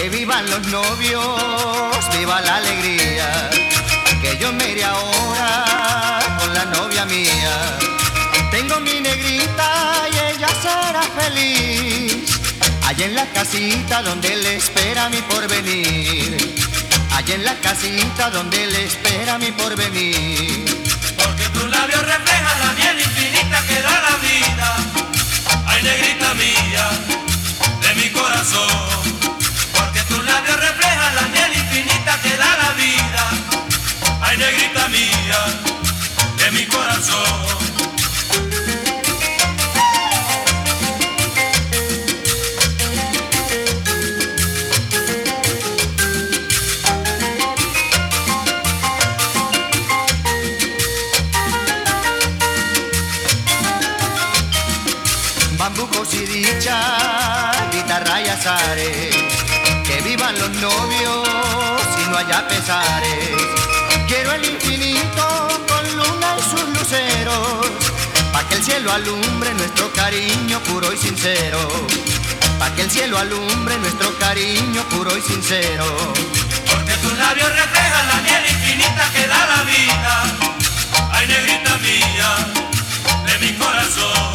Que vivan los novios, viva la alegría, que yo me iré ahora con la novia mía. Tengo mi negrita y ella será feliz, allá en la casita donde le espera mi porvenir, allá en la casita donde le espera mi porvenir. Porque tus labios reflejan la miel infinita que da la vida. Ay, negrita mía, de mi corazón. Porque tus labios reflejan la miel infinita que da la vida. Ay, negrita mía, de mi corazón. Bambucos y dicha, guitarra y azares, que vivan los novios y no haya pesares. Quiero el infinito con luna y sus luceros, pa' que el cielo alumbre nuestro cariño puro y sincero, pa' que el cielo alumbre nuestro cariño puro y sincero. Porque tus labios reflejan la miel infinita que da la vida. Ay, negrita mía, de mi corazón.